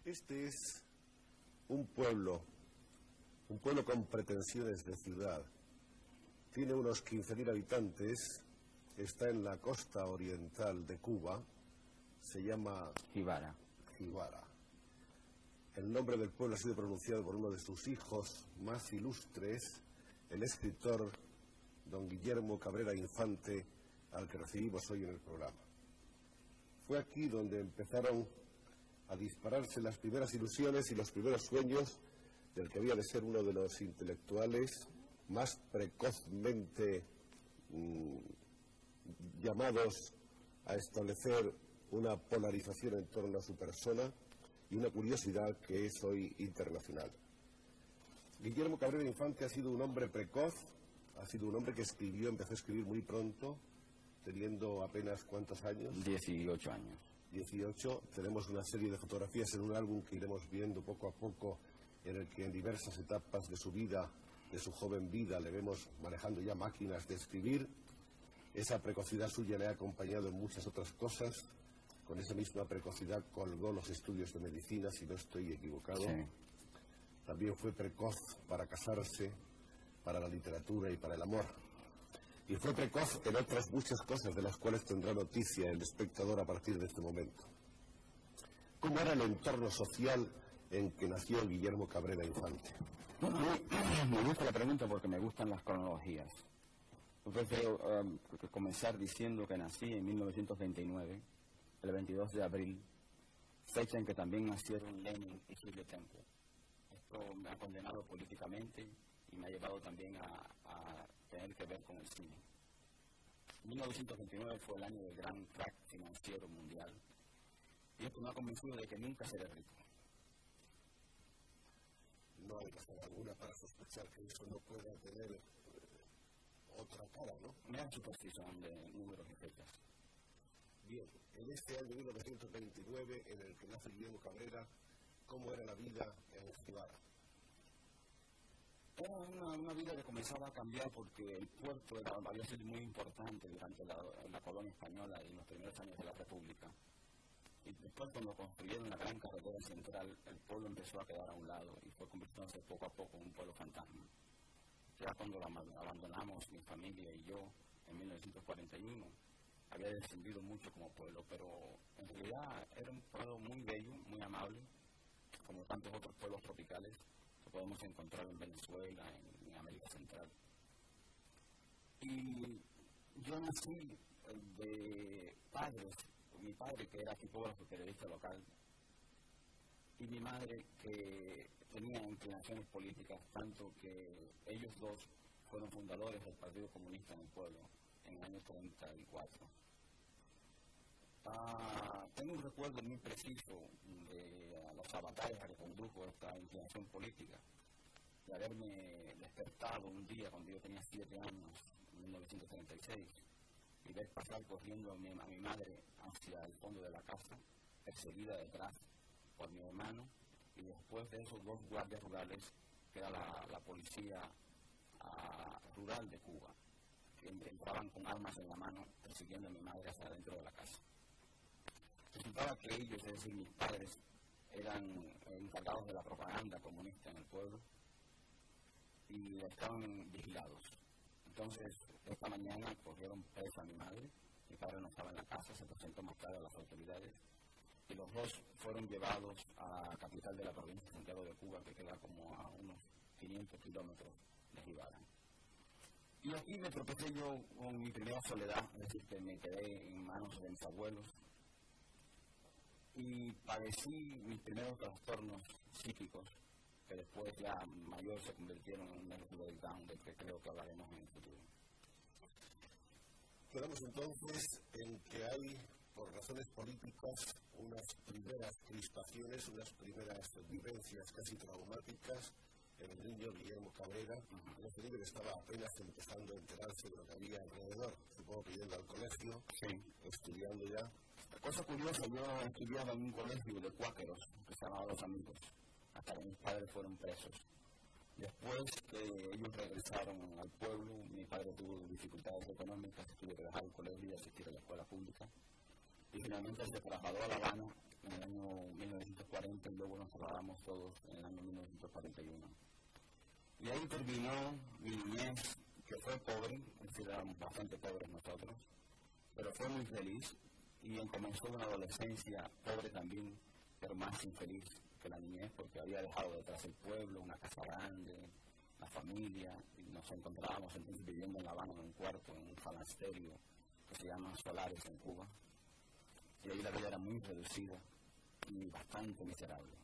Este es un pueblo con pretensiones de ciudad. Tiene unos 15.000 habitantes, está en la costa oriental de Cuba, se llama Jibara. El nombre del pueblo ha sido pronunciado por uno de sus hijos más ilustres, el escritor don Guillermo Cabrera Infante, al que recibimos hoy en el programa. Fue aquí donde empezaron a dispararse las primeras ilusiones y los primeros sueños del que había de ser uno de los intelectuales más precozmente llamados a establecer una polarización en torno a su persona y una curiosidad que es hoy internacional. Guillermo Cabrera Infante ha sido un hombre precoz, ha sido un hombre que empezó a escribir muy pronto, teniendo apenas ¿cuántos años? 18 años. 18. Tenemos una serie de fotografías en un álbum que iremos viendo poco a poco, en el que en diversas etapas de su vida, de su joven vida, le vemos manejando ya máquinas de escribir. Esa precocidad suya le ha acompañado en muchas otras cosas. Con esa misma precocidad colgó los estudios de medicina, si no estoy equivocado. Sí. También fue precoz para casarse, para la literatura y para el amor. Y fue precoz en otras muchas cosas de las cuales tendrá noticia el espectador a partir de este momento. ¿Cómo era el entorno social en que nació Guillermo Cabrera Infante? Me gusta la pregunta porque me gustan las cronologías. Yo prefiero comenzar diciendo que nací en 1929, el 22 de abril, fecha en que también nacieron Lenin y Julio Temple. Esto me ha condenado políticamente y me ha llevado también a tener que ver con el cine. 1929 fue el año del gran crack financiero mundial y esto me ha convencido de que nunca seré rico. No hay razón alguna para sospechar que eso no pueda tener otra cara, ¿no? Me da superstición de números y fechas. Bien, en este año 1929, en el que nace Guillermo Cabrera, ¿cómo era la vida en Jibara? Era una vida que comenzaba a cambiar porque el puerto había sido muy importante durante la colonia española y en los primeros años de la República. Y después, cuando construyeron la gran carretera central, el pueblo empezó a quedar a un lado y fue convirtiéndose poco a poco en un pueblo fantasma. Ya cuando lo abandonamos, mi familia y yo, en 1941, había descendido mucho como pueblo, pero en realidad era un pueblo muy bello, muy amable, como tantos otros pueblos tropicales que podemos encontrar en Venezuela, en América Central. Y yo nací de padres, mi padre que era tipógrafo, periodista local, y mi madre que tenía inclinaciones políticas, tanto que ellos dos fueron fundadores del Partido Comunista en el pueblo en el año 34. Tengo un recuerdo muy preciso de los avatares a que condujo esta inclinación política, de haberme despertado un día cuando yo tenía 7 años, en 1936, y ver pasar corriendo a mi madre hacia el fondo de la casa, perseguida detrás por mi hermano, y después de esos 2 guardias rurales, que era la policía rural de Cuba, que entraban con armas en la mano persiguiendo a mi madre hacia adentro de la casa. Resultaba que ellos, es decir, mis padres, eran encargados de la propaganda comunista en el pueblo y estaban vigilados. Entonces, esta mañana cogieron presa a mi madre, mi padre no estaba en la casa, se presentó más tarde a las autoridades y los 2 fueron llevados a la capital de la provincia de Santiago de Cuba, que queda como a unos 500 kilómetros de Jibara. Y aquí me tropecé yo con mi primera soledad, es decir, que me quedé en manos de mis abuelos y padecí mis primeros trastornos psíquicos, que después ya mayor se convirtieron en un nervio breakdown, del que creo que hablaremos en el futuro. Quedamos entonces en que hay, por razones políticas, unas primeras crispaciones, unas primeras vivencias casi traumáticas en el niño Guillermo Cabrera. Ese niño que estaba apenas empezando a enterarse de lo que había alrededor, supongo que yendo al colegio, sí, estudiando ya. Cosa curiosa, yo estudiaba en un colegio de cuáqueros que se llamaba Los Amigos, hasta que mis padres fueron presos. Después que ellos regresaron al pueblo, mi padre tuvo dificultades económicas, tuvo que dejar el colegio y asistir a la escuela pública. y finalmente se trasladó a La Habana en el año 1940 y luego nos trasladamos todos en el año 1941. Y ahí terminó mi niñez, que fue pobre, es decir, éramos bastante pobres nosotros, pero fue muy feliz, y comenzó una adolescencia pobre también, pero más infeliz que la niñez, porque había dejado detrás el pueblo, una casa grande, la familia, y nos encontrábamos entonces viviendo en La Habana en un cuarto, en un falasterio que se llama Solares en Cuba, y ahí la vida era muy reducida y bastante miserable.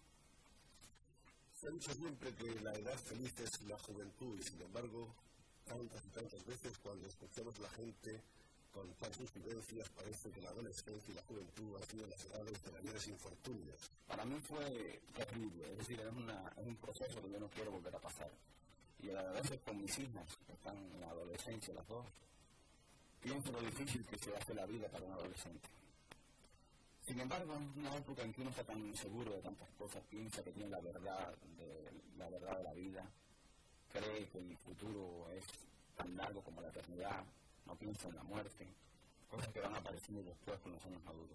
Se ha dicho siempre que la edad feliz es la juventud, y sin embargo, tantas y tantas veces cuando escuchamos a la gente contar sus vivencias, parece que la adolescencia y la juventud han sido las edades de mayores infortunios. Para mí fue terrible, es decir, es un proceso que yo no quiero volver a pasar. Y a veces con mis hijas, que están en la adolescencia, las dos, pienso lo difícil que se hace la vida para un adolescente. Sin embargo, es una época en que uno está tan seguro de tantas cosas, piensa que tiene la verdad de la vida, cree que el futuro es tan largo como la eternidad, no piensa en la muerte, cosas que van apareciendo después cuando somos maduros.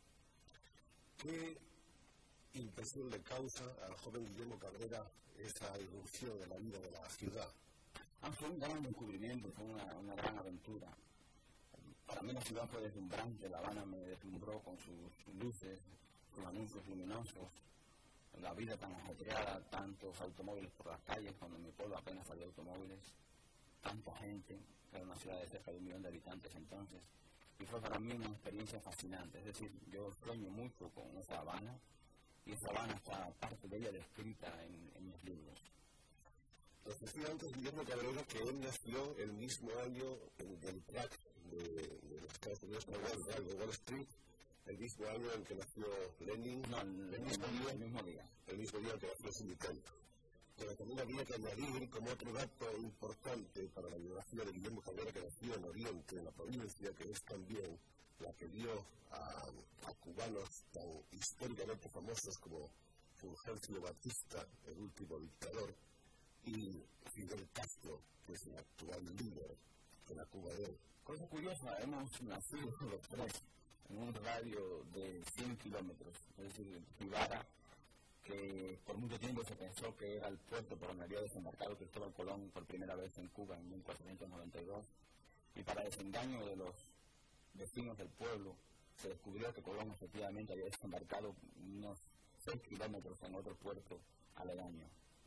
¿Qué impresión le causa al joven Guillermo Cabrera esa irrupción de la vida de la ciudad? Fue un gran descubrimiento, fue una gran aventura. Para mí la ciudad fue deslumbrante, La Habana me deslumbró con sus luces, sus anuncios luminosos, la vida tan ajetreada, tantos automóviles por las calles, cuando en mi pueblo apenas había automóviles, tanta gente, era una ciudad de cerca de 1 millón de habitantes entonces, y fue para mí una experiencia fascinante, es decir, yo sueño mucho con esa Habana, y esa Habana está parte de ella descrita en mis libros. Nos decía antes Guillermo Cabrera que él nació el mismo año del crack de los Estados Unidos de Wall Street, el mismo año en que nació Lenin. No, el mismo día. El mismo día que nació Sindicato. Pero también habría que añadir como otro dato importante para la biografía de Guillermo Cabrera, que nació en Oriente, en la provincia, que es también la que dio a cubanos tan históricamente famosos como Fulgencio Batista, el último dictador, y Fidel Castro, que es el actual líder de la Cuba de hoy. Cosa curiosa, hemos nacido los tres en un radio de 100 kilómetros, es decir, Jibara, que por mucho tiempo se pensó que era el puerto por donde había desembarcado Cristóbal Colón por primera vez en Cuba en 1492, y para desengaño de los vecinos del pueblo se descubrió que Colón efectivamente había desembarcado unos 6 kilómetros en otro puerto aledaño.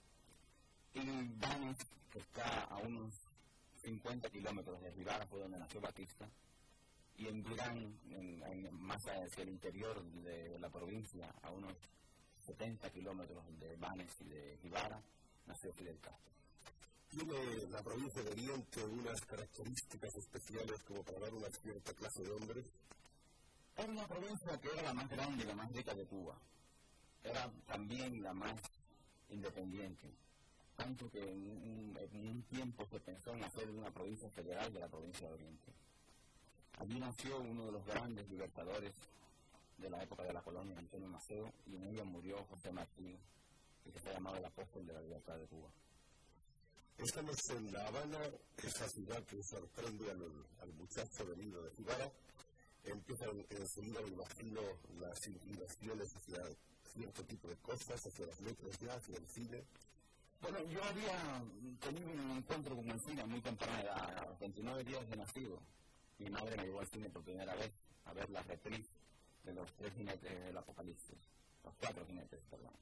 Y Banes, que está a unos 50 kilómetros de Jibara, fue donde nació Batista, y en Virán, más hacia el interior de la provincia, a unos 70 kilómetros de Banes y de Jibara, nació Fidel Castro. ¿Tiene la provincia de Oriente unas características especiales como para dar una cierta clase de hombres? Era una provincia que era la más grande y la más rica de Cuba. Era también la más independiente. Tanto que en un tiempo se pensó en hacer una provincia federal de la provincia de Oriente. Allí nació uno de los grandes libertadores de la época de la colonia, Antonio Maceo, y en ella murió José Martí, que se ha llamado el apóstol de la libertad de Cuba. Estamos en La Habana, esa ciudad que sorprende al muchacho venido de Jibara. Empiezan enseguida, me imagino, las inclinaciones hacia cierto tipo de cosas, hacia las letras ya, hacia el cine. Bueno, yo había tenido un encuentro con el cine muy temprana edad, a 29 días de nacido. Mi madre me llevó al cine por primera vez a ver la reprise de los 3 jinetes del Apocalipsis, los 4 jinetes, perdón.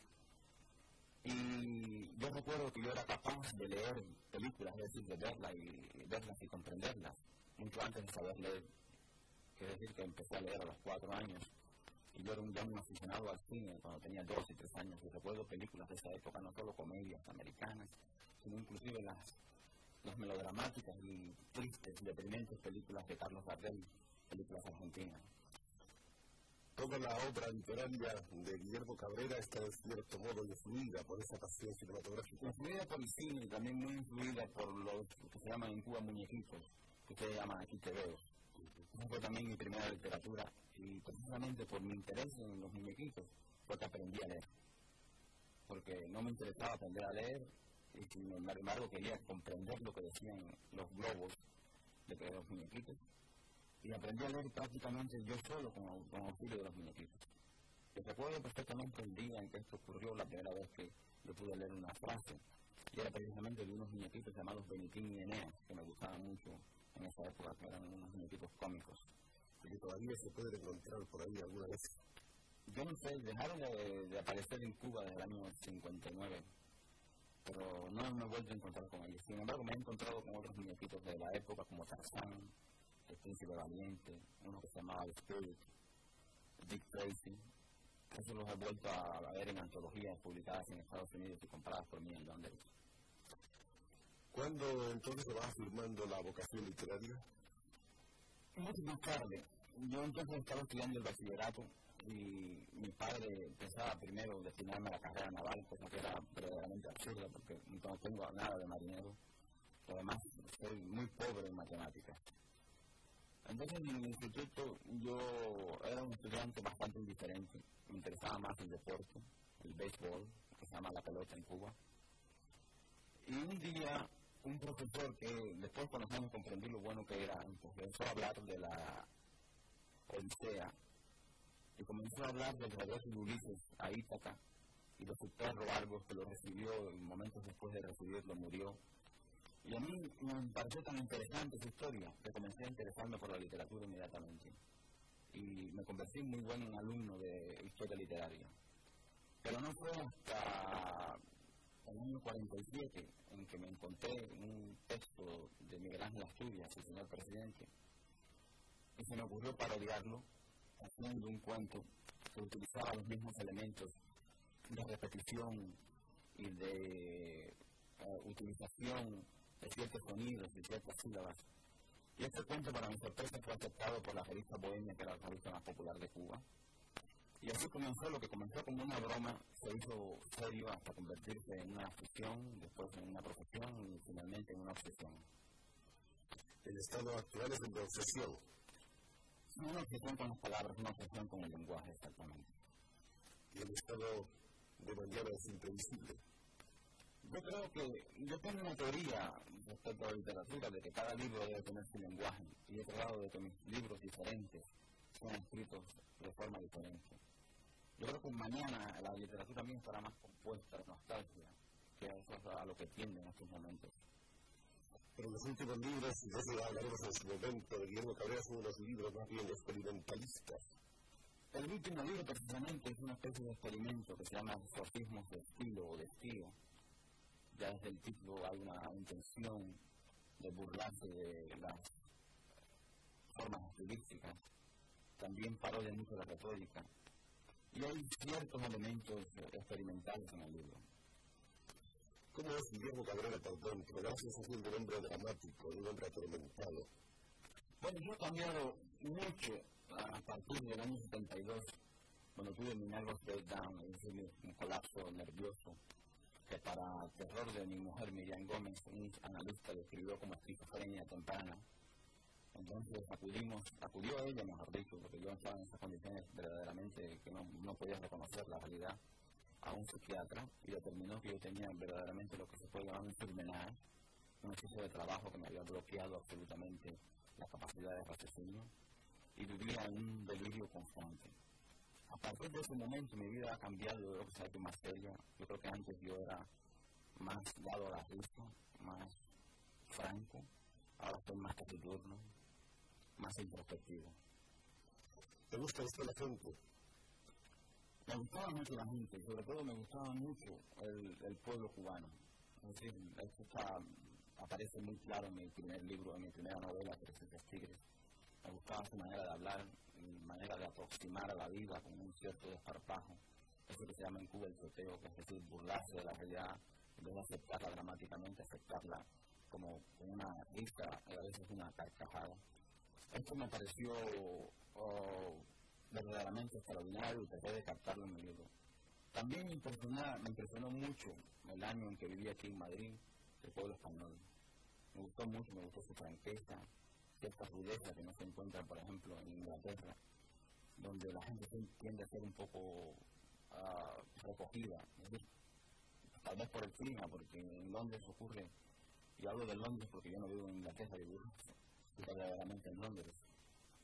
Y yo recuerdo que yo era capaz de leer películas, es decir, de verlas y comprenderlas, mucho antes de saber leer. Quiere decir que empecé a leer a los 4 años. Y yo era un aficionado al cine cuando tenía 2 y 3 años. Y recuerdo películas de esa época, no solo comedias americanas, sino inclusive las melodramáticas y tristes, deprimentes películas de Carlos Gardel, películas argentinas. Toda la obra literaria de Guillermo Cabrera está en cierto modo influida por esa pasión cinematográfica. Influida por el cine y también muy influida por los que se llaman en Cuba muñequitos, que ustedes llaman aquí tebeos. Esa fue también mi primera literatura, y precisamente por mi interés en los muñequitos fue que aprendí a leer. Porque no me interesaba aprender a leer, y sin embargo quería comprender lo que decían los globos de los muñequitos. y aprendí a leer prácticamente yo solo con auxilio de los muñequitos. Yo recuerdo perfectamente el día en que esto ocurrió, la primera vez que yo pude leer una frase, y era precisamente de unos muñequitos llamados Benitín y Eneas, que me gustaban mucho en esa época, que eran unos muñequitos cómicos. ¿Y todavía se pueden encontrar por ahí alguna vez? Yo no sé, dejaron de aparecer en Cuba desde el año 59, pero no me he vuelto a encontrar con ellos. Sin embargo, me he encontrado con otros muñequitos de la época, como Tarzán, el Príncipe Valiente, uno que se llamaba Spirit, Dick Tracy. Eso los he vuelto a ver en antologías publicadas en Estados Unidos y compradas por mí en Londres. ¿Cuándo entonces se va afirmando la vocación literaria? Mucho más tarde. Yo entonces estaba estudiando el bachillerato y mi padre pensaba primero destinarme a la carrera naval, cosa que era verdaderamente absurda porque no tengo nada de marinero. Además, soy muy pobre en matemáticas. Entonces en el instituto yo era un estudiante bastante indiferente. Me interesaba más el deporte, el béisbol, que se llama la pelota en Cuba. Y un día un profesor que después con los años comprendí lo bueno que era, empezó a hablar de la Odisea y comenzó a hablar del regreso de Ulises a Ítaca y de su perro Argos, que lo recibió y momentos después de recibirlo murió. Y a mí me pareció tan interesante esa historia que comencé a interesarme por la literatura inmediatamente y me convertí en muy buen alumno de historia literaria. Pero no fue hasta el año 47 en que me encontré un texto de Miguel Ángel Asturias, el señor presidente, y se me ocurrió parodiarlo haciendo un cuento que utilizaba los mismos elementos de repetición y de utilización de ciertos sonidos, de ciertas sílabas. Y este cuento, para mi sorpresa, fue aceptado por la revista Bohemia, que era la revista más popular de Cuba. Y así comenzó. Lo que comenzó como una broma se hizo serio hasta convertirse en una afición, después en una profesión y finalmente en una obsesión. El estado actual es de obsesión. No una obsesión con las palabras, una obsesión con el lenguaje, exactamente. Y el estado de mañana es imprevisible. Yo creo que yo tengo una teoría respecto a la literatura de que cada libro debe tener su lenguaje, y he tratado de que mis libros diferentes sean escritos de forma diferente. Yo creo que mañana la literatura mía estará más compuesta de nostalgia, que eso es a lo que tiende en estos momentos. Pero los últimos libros, y de eso ya hablaremos en su momento, de Guillermo Cabrera, son unos libros más bien experimentalistas. El último libro precisamente es una especie de experimento que se llama Sofismos de estilo o de estilo. Ya desde el título hay una intención de burlarse de las formas estilísticas. También parodia mucho la retórica. Y hay ciertos elementos experimentales en el libro. ¿Cómo es Guillermo Cabrera por dentro? ¿La sensación de un hombre dramático, de un hombre atormentado? Bueno, yo he cambiado mucho a partir del año 72, cuando tuve mi nervous breakdown, es decir, un colapso nervioso, que para terror de mi mujer Miriam Gómez, un analista, describió como esquizofrenia temprana. Entonces acudió a ella, mejor dicho, porque yo estaba en esas condiciones verdaderamente que no podía reconocer la realidad, a un psiquiatra, y determinó que yo tenía verdaderamente lo que se puede llamar un surmenage, un exceso de trabajo que me había bloqueado absolutamente la capacidad de raciocinio, y vivía en un delirio constante. A partir de ese momento mi vida ha cambiado, yo creo que se ha hecho más seria. Yo creo que antes yo era más dado a la risa, más franco, ahora estoy más taciturno, más introspectivo. ¿Te gusta esto la gente? Me gustaba mucho la gente, sobre todo me gustaba mucho el pueblo cubano. Es decir, esto aparece muy claro en mi primer libro, en mi primera novela, 300 Tigres. Me gustaba su manera de hablar, mi manera de aproximar a la vida con un cierto desparpajo. Eso que se llama en Cuba el choteo, que es decir, burlarse de la realidad, en vez de aceptarla dramáticamente, aceptarla como una risa, a veces una carcajada. Esto me pareció verdaderamente extraordinario y traté de captarlo en mi libro. También me impresionó mucho el año en que viví aquí en Madrid, el pueblo español. Me gustó mucho, me gustó su franqueza, ciertas rudezas que no se encuentran, por ejemplo, en Inglaterra, donde la gente tiende a ser un poco recogida. Es decir, tal vez por el clima, porque en Londres ocurre, y hablo de Londres porque yo no vivo en Inglaterra, vivo verdaderamente en Londres.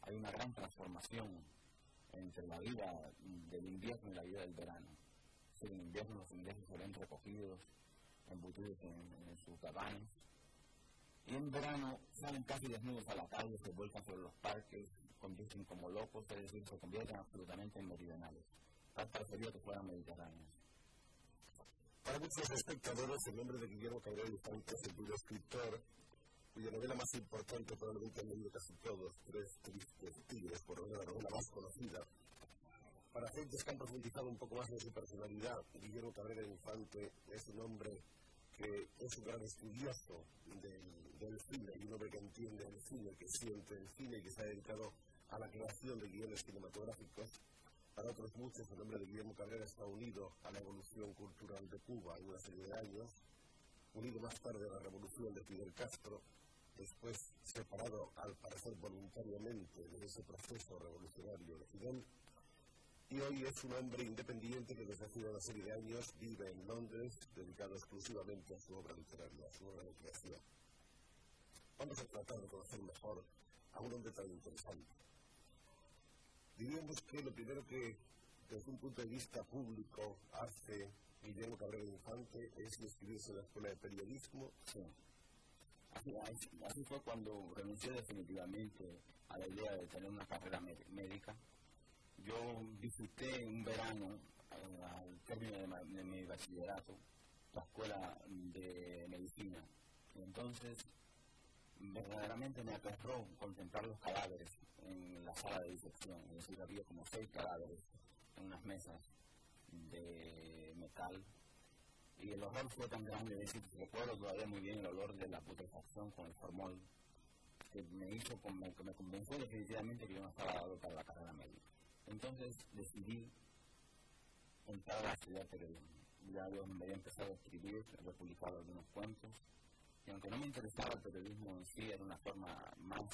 hay una gran transformación entre la vida del invierno y la vida del verano. En el invierno los ingleses se ven recogidos, embutidos en sus cabañas, y en verano salen casi desnudos a la calle, se vuelcan sobre los parques, convierten como locos, es decir, se convierten absolutamente en meridionales. Tal parecería que fueran mediterráneos. Para muchos espectadores, el nombre de Guillermo Cabrera Infante es el de un escritor cuya novela más importante probablemente han leído casi todos, Tres tristes tigres, por lo menos la novela más conocida. Para gentes que han profundizado un poco más en su personalidad, Guillermo Cabrera Infante es un hombre que es un gran estudioso del cine, y un hombre que entiende el cine, que siente el cine y que se ha dedicado a la creación de guiones cinematográficos. Para otros muchos, el nombre de Guillermo Cabrera está unido a la evolución cultural de Cuba en una serie de años, unido más tarde a la revolución de Fidel Castro, después separado al parecer voluntariamente de ese proceso revolucionario de Fidel, y hoy es un hombre independiente que desde hace una serie de años vive en Londres, dedicado exclusivamente a su obra literaria, a su obra de creación. Vamos a tratar de conocer mejor a un hombre tan interesante. Diríamos que lo primero que, desde un punto de vista público, hace Guillermo Cabrera Infante es inscribirse en la Escuela de Periodismo. Sí. Así fue cuando renuncié definitivamente a la idea de tener una carrera médica. Yo visité un verano, al término de mi bachillerato, la escuela de medicina. Y entonces, verdaderamente me aterró contemplar los cadáveres en la sala de disección. Es decir, había como 6 cadáveres en unas mesas de metal. Y el horror fue tan grande, es decir, recuerdo todavía muy bien el olor de la putrefacción con el formol, que me convenció definitivamente que yo no estaba dado para la carrera médica. Entonces decidí entrar a estudiar periodismo. Ya yo me había empezado a escribir, había publicado algunos cuentos, y aunque no me interesaba el periodismo en sí, era una forma más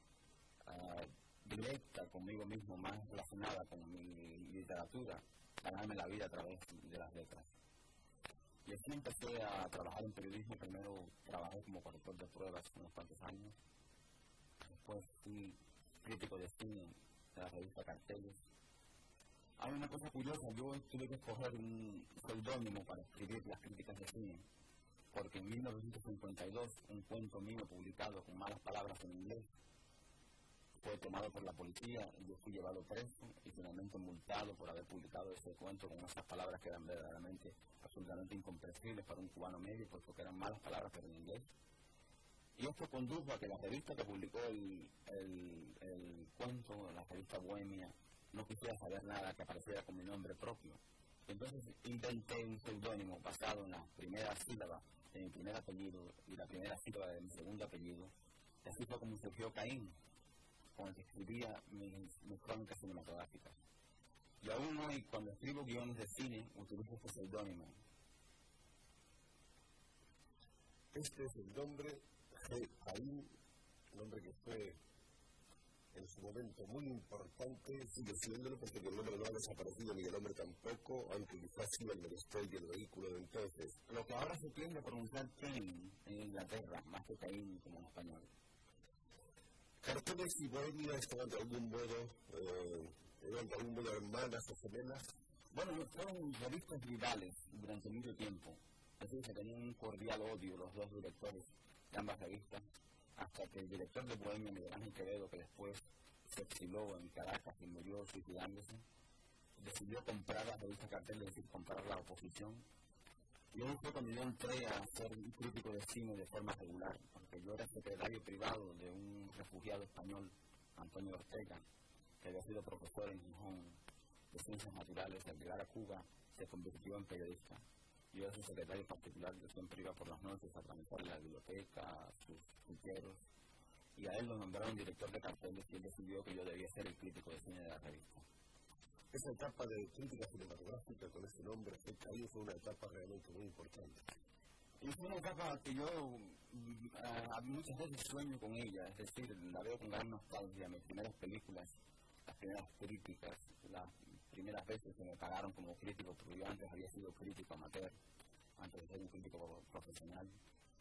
directa conmigo mismo, más relacionada con mi literatura, ganarme la vida a través de las letras. Y así empecé a trabajar en periodismo. Primero trabajé como corrector de pruebas unos cuantos años. Después fui crítico de cine de la revista Carteles. Hay una cosa curiosa, yo tuve que escoger un seudónimo para escribir las críticas de cine, porque en 1952 un cuento mío publicado con malas palabras en inglés fue tomado por la policía, yo fui llevado preso y finalmente multado por haber publicado ese cuento con esas palabras que eran verdaderamente absolutamente incomprensibles para un cubano medio, porque eran malas palabras pero en inglés. Y esto condujo a que la revista que publicó el cuento, la revista Bohemia, no quisiera saber nada que apareciera con mi nombre propio. Entonces inventé un seudónimo basado en la primera sílaba de mi primer apellido y la primera sílaba de mi segundo apellido. Y así fue como surgió Caín, con el que escribía mis crónicas cinematográficas. Y aún hoy, cuando escribo guiones de cine, utilizo este seudónimo. Este es el nombre de Caín, un nombre que fue en su momento muy importante, sigue siéndolo porque el nombre no ha desaparecido ni el hombre tampoco, aunque quizás sí el menester y el vehículo de entonces. Lo que ahora se tiende a pronunciar Cain en Inglaterra, más que Caín como en español. Carteles y Bohemia estaban de algún modo, hermanas o gemelas. Bueno, fueron revistas rivales durante mucho tiempo. Así que tenían un cordial odio los dos directores de ambas revistas, hasta que el director de Bohemia, Miguel Ángel Quevedo, que después se exiló en Caracas y murió suicidándose, decidió comprar la revista Carteles, es decir, comprar la oposición. Y ahí fue cuando yo entré a ser un crítico de cine de forma regular, porque yo era secretario privado de un refugiado español, Antonio Ortega, que había sido profesor en Gijón de Ciencias Naturales. Al llegar a Cuba se convirtió en periodista. Yo era su secretario particular, yo siempre iba por las noches a organizar la biblioteca, sus ficheros, y a él lo nombraron director de Carteles y él decidió que yo debía ser el crítico de cine de la revista. Esa etapa de crítica cinematográfica con ese nombre, Caín, fue una etapa realmente muy importante. Y fue una etapa que yo muchas veces sueño con ella, es decir, la veo con gran nostalgia. Mis primeras películas, las primeras críticas, las primeras veces que me pagaron como crítico, porque yo antes había sido crítico amateur, antes de ser un crítico profesional.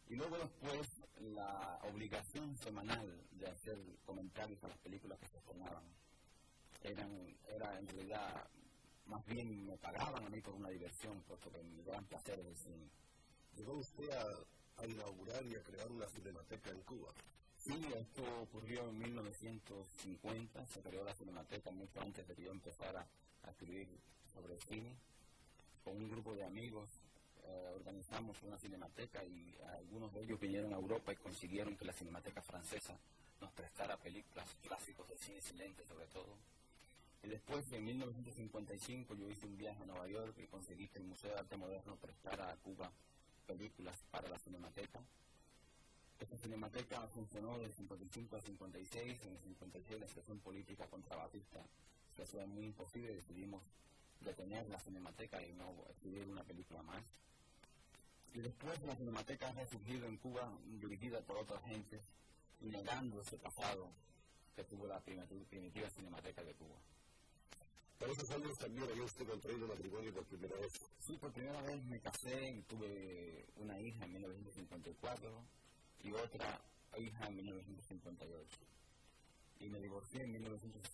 Y luego después la obligación semanal de hacer comentarios a las películas que se estrenaban. Era en realidad, más bien me pagaban a mí por una diversión, puesto que mi gran placer es el cine. ¿Llegó usted a inaugurar y a crear una cinemateca en Cuba? Sí, esto ocurrió en 1950, se creó la cinemateca mucho antes de que yo empezara a escribir sobre cine. Con un grupo de amigos organizamos una cinemateca y algunos de ellos vinieron a Europa y consiguieron que la Cinemateca Francesa nos prestara películas, clásicos del cine silente sobre todo. Y después, en 1955, yo hice un viaje a Nueva York y conseguí que el Museo de Arte Moderno prestara a Cuba películas para la cinemateca. Esta cinemateca funcionó del 55 al 56. En el 56 la situación política contra Batista se hacía muy imposible y decidimos detener la cinemateca y no escribir una película más. Y después la cinemateca ha resurgido en Cuba, dirigida por otra gente, y negando ese pasado que tuvo la primitiva cinemateca de Cuba. Por esos años también había usted contraído matrimonio por primera vez. Sí, por primera vez me casé y tuve una hija en 1954 y otra hija en 1958. Y me divorcié en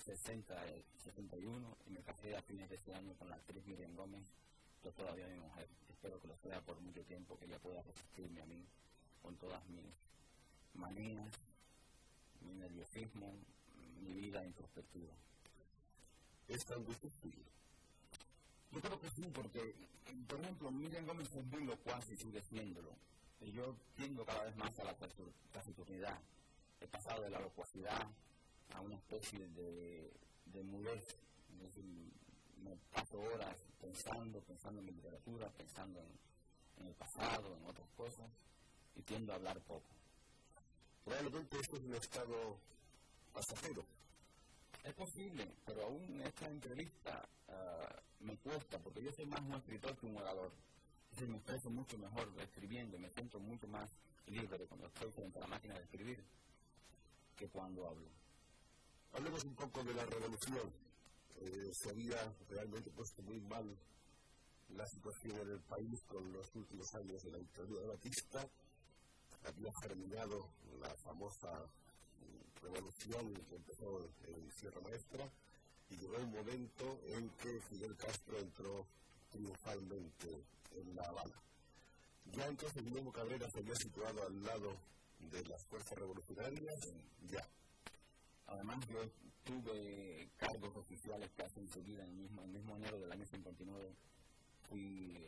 1961 y me casé a fines de ese año con la actriz Miriam Gómez, que es todavía mi mujer. Espero que lo sea por mucho tiempo, que ella pueda resistirme a mí con todas mis manías, mi nerviosismo, mi vida introspectiva. ¿Es tan difícil? Yo creo que sí, porque, por ejemplo, Miriam Gómez es muy locuaz y sigue siéndolo. Y yo tiendo cada vez más a la taciturnidad. He pasado de la locuacidad a una especie de mudez. Es decir, me paso horas pensando en mi literatura, pensando en el pasado, en otras cosas, y tiendo a hablar poco. Probablemente esto es un estado pasajero. Es posible, pero aún esta entrevista me cuesta, porque yo soy más un escritor que un orador. Es decir, me expreso mucho mejor escribiendo, me siento mucho más libre cuando estoy frente a la máquina de escribir que cuando hablo. Hablemos un poco de la revolución. Se había realmente puesto muy mal la situación en el país con los últimos años de la dictadura de Batista. Había germinado la famosa revolución que empezó en Sierra Maestra y llegó un momento en que Fidel Castro entró triunfalmente en La Habana. Ya entonces Guillermo Cabrera se había situado al lado de las fuerzas revolucionarias, ya. Además, yo tuve cargos oficiales casi enseguida, en el mismo enero del año 59, fui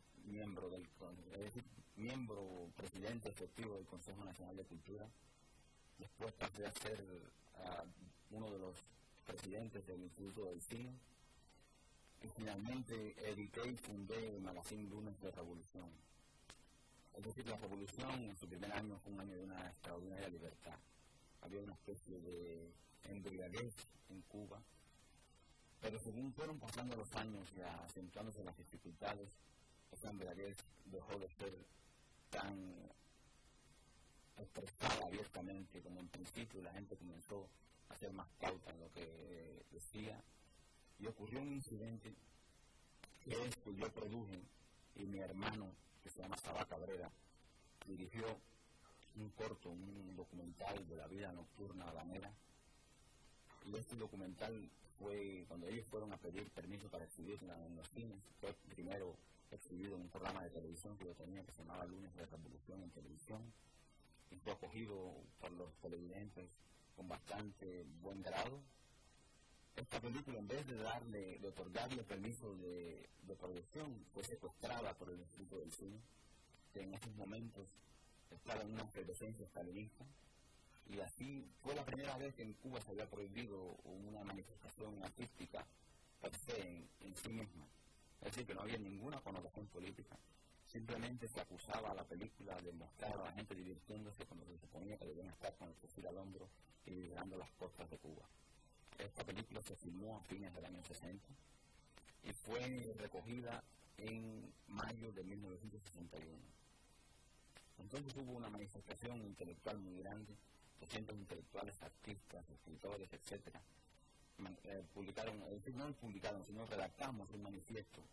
miembro presidente efectivo del Consejo Nacional de Cultura. Después pasé a ser uno de los presidentes del Instituto del Cine. Y finalmente edité y fundé el magazine Lunes de Revolución. Es decir, la revolución en su primer año fue un año de una extraordinaria libertad. Había una especie de embriaguez en Cuba, pero según fueron pasando los años y acentuándose las dificultades, esa embriaguez dejó de ser tan expresada abiertamente como en principio. La gente comenzó a ser más cauta en lo que decía, y ocurrió un incidente que es que yo produje y mi hermano, que se llama Sabá Cabrera, dirigió un documental de la vida nocturna habanera. Y este documental fue, cuando ellos fueron a pedir permiso para exhibirla en los cines, fue primero exhibido en un programa de televisión que yo tenía que se llamaba Lunes de Revolución en televisión, y fue acogido por los televidentes con bastante buen grado. Esta película, en vez de otorgarle permiso de proyección, fue secuestrada por el Instituto del Cine, que en esos momentos estaba en una efervescencia estalinista, y así fue la primera vez que en Cuba se había prohibido una manifestación artística per se en sí misma. Es decir, que no había ninguna connotación política. Simplemente se acusaba a la película de mostrar a la gente divirtiéndose cuando se suponía que debían estar con el fusil al hombro y liderando las costas de Cuba. Esta película se filmó a fines del año 60 y fue recogida en mayo de 1961. Entonces hubo una manifestación intelectual muy grande, 200 intelectuales, artistas, escritores, etc. Redactamos un manifiesto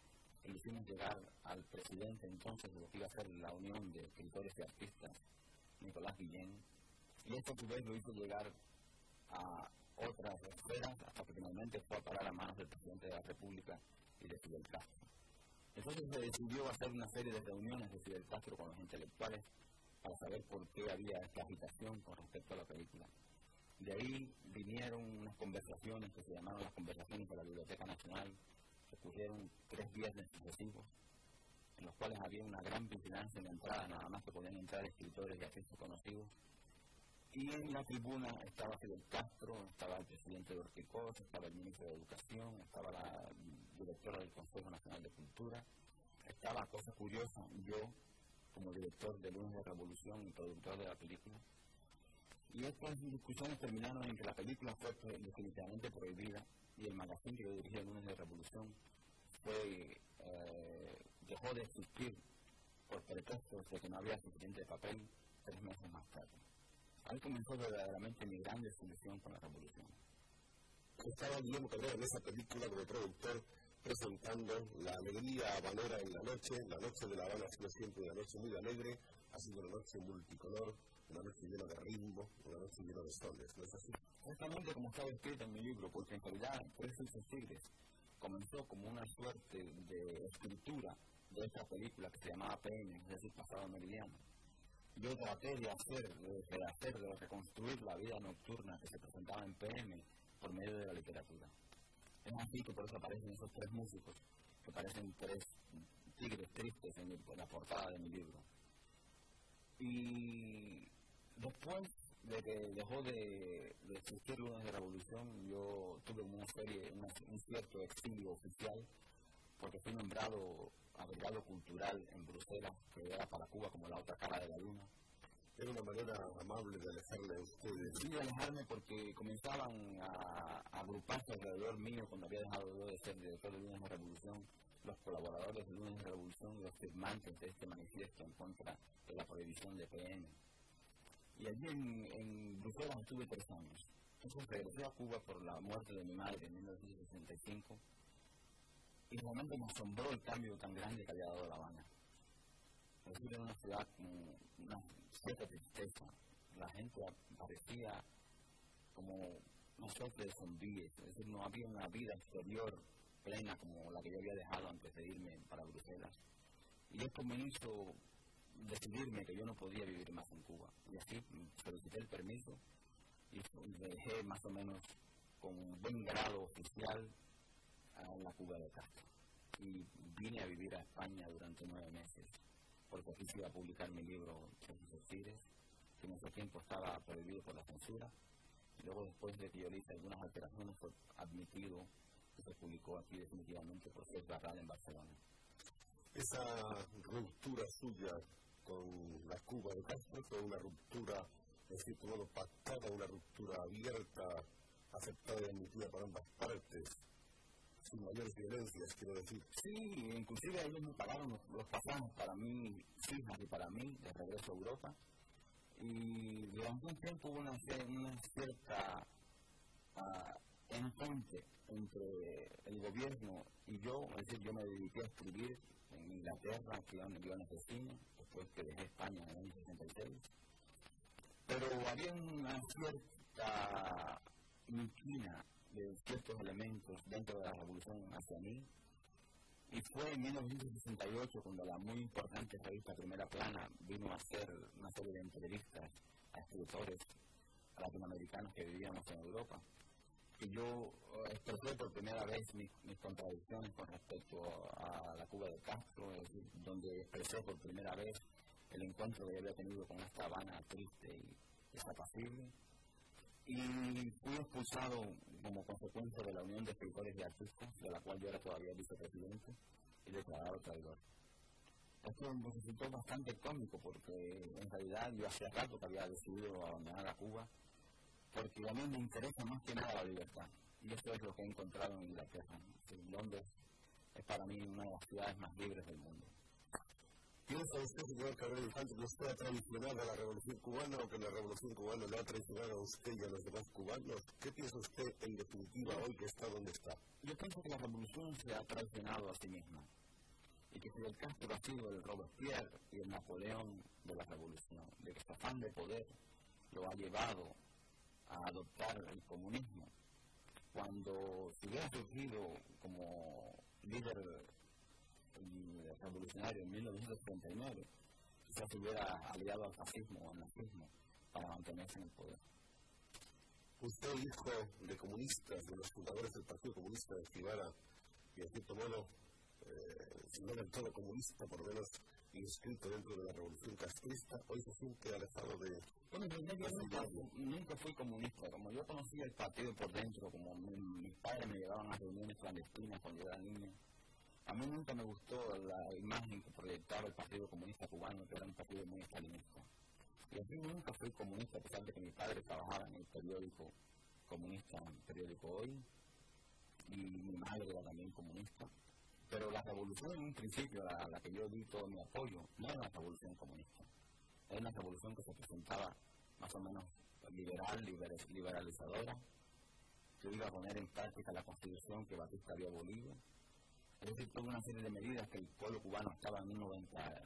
que le hicimos llegar al presidente entonces de lo que iba a ser la Unión de Escritores y Artistas, Nicolás Guillén, y esto a su vez lo hizo llegar a otras esferas hasta que finalmente fue a parar a manos del presidente de la República y de Fidel Castro. Entonces se decidió hacer una serie de reuniones de Fidel Castro con los intelectuales para saber por qué había esta agitación con respecto a la película. De ahí vinieron unas conversaciones que se llamaron las conversaciones de la Biblioteca Nacional, que ocurrieron 3 viernes sucesivos, en los cuales había una gran vigilancia en la entrada, nada más que podían entrar escritores y artistas conocidos. Y en la tribuna estaba Fidel Castro, estaba el presidente de Orticoz, estaba el ministro de Educación, estaba la directora del Consejo Nacional de Cultura, estaba, cosa curiosa, yo como director de Lunes de Revolución y productor de la película. Y estas discusiones terminaron en que la película fue definitivamente prohibida y el magazine que yo dirigía, Lunes de Revolución, dejó de existir por pretextos de que no había suficiente papel 3 meses más tarde. Ahí comenzó verdaderamente mi gran desilusión con la revolución. Estaba Guillermo Cabrera en esa película como productor presentando la alegría habanera en la noche de La Habana ha sido siempre una noche muy alegre, ha sido una noche multicolor, una noche llena de ritmo, una noche llena de soles, ¿no es así? Exactamente como estaba escrito en mi libro, porque en realidad Tres Dulces Tigres comenzó como una suerte de escritura de esta película que se llamaba PM, es decir, Pasado Meridiano. Yo traté de reconstruir la vida nocturna que se presentaba en PM por medio de la literatura. Es así que por eso aparecen esos 3 músicos, que parecen 3 tigres tristes en la portada de mi libro. Y después de que dejó de existir Lunes de Revolución, yo tuve un cierto exilio oficial, porque fui nombrado agregado cultural en Bruselas, que era para Cuba como la otra cara de la luna. Era una manera amable de alejarle a ustedes. Sí, de alejarme porque comenzaban a agruparse alrededor mío cuando había dejado yo de ser director de Lunes de Revolución, los colaboradores de Lunes de Revolución y los firmantes de este manifiesto en contra de la prohibición de PM. Y allí en Bruselas estuve 3 años. Entonces regresé a Cuba por la muerte de mi madre en 1965 y realmente me asombró el cambio tan grande que había dado La Habana. Es decir, era una ciudad con una cierta tristeza. La gente parecía como una suerte de zombies, es decir, no había una vida exterior plena como la que yo había dejado antes de irme para Bruselas. Y esto me hizo decidirme que yo no podía vivir más en Cuba. Y así solicité el permiso y dejé más o menos con un buen grado oficial a la Cuba de Castro. Y vine a vivir a España durante 9 meses, porque aquí se iba a publicar mi libro Tres Dulces Tigres, que en ese tiempo estaba prohibido por la censura. Y luego, después de que yo le hice algunas alteraciones, fue admitido y se publicó aquí definitivamente por Cés Barral en Barcelona. Esa ruptura suya con la Cuba de Castro fue una ruptura, es decir, todo pactada, una ruptura abierta, aceptada y admitida por ambas partes, sin mayores violencias, quiero decir. Sí, inclusive ellos me pagaron los pasajes para mí, hijas y para mí, de regreso a Europa. Y durante un tiempo hubo una cierta entente entre el gobierno y yo, es decir, yo me dediqué a escribir en Inglaterra, estudiando guiones de cine, después que dejé España en el año 66. Pero había una cierta inquina de ciertos elementos dentro de la revolución hacia mí, y fue en 1968 cuando la muy importante revista Primera Plana vino a hacer una serie de entrevistas a escritores latinoamericanos que vivíamos en Europa, que yo expresé por primera vez mis contradicciones con respecto a la Cuba de Castro, es decir, donde expresé por primera vez el encuentro que yo había tenido con esta Habana triste y desapacible. Y fui expulsado como consecuencia de la Unión de Escritores y Artistas, de la cual yo era todavía vicepresidente, y declarado traidor. Esto me resultó bastante cómico porque en realidad yo hacía rato que había decidido abandonar a Cuba, porque a mí me interesa más que nada la libertad, y eso es lo que he encontrado en Inglaterra. Londres es para mí una de las ciudades más libres del mundo. ¿Piensa usted, señor Cabrera Infante, que usted ha traicionado a la Revolución Cubana o que la Revolución Cubana le ha traicionado a usted y a los demás cubanos? ¿Qué piensa usted, en definitiva, hoy que está donde está? Yo pienso que la Revolución se ha traicionado a sí misma. Fidel Castro ha sido el Robespierre y el Napoleón de la revolución, de que este afán de poder lo ha llevado a adoptar el comunismo. Cuando se hubiera surgido como líder revolucionario en 1939, quizás se hubiera aliado al fascismo o al nazismo para mantenerse en el poder. Usted, hijo de comunistas, de los fundadores del Partido Comunista de Escribara, y en cierto modo, si no del todo comunista, por lo menos inscrito dentro de la revolución castrista, hoy se siente alejado de... Bueno, yo nunca fui comunista. Como yo conocía el partido por dentro, como mis padres me llevaban a reuniones clandestinas cuando yo era niño, a mí nunca me gustó la imagen que proyectaba el Partido Comunista Cubano, que era un partido muy estalinista. Y así nunca fui comunista, a pesar de que mi padre trabajaba en el periódico comunista, en el periódico Hoy, y mi madre era también comunista. Pero la revolución en un principio, a la que yo di todo mi apoyo, no era una revolución comunista. Era una revolución que se presentaba más o menos liberalizadora, que iba a poner en práctica la constitución que Batista había abolido. Es decir, toda una serie de medidas que el pueblo cubano estaba en un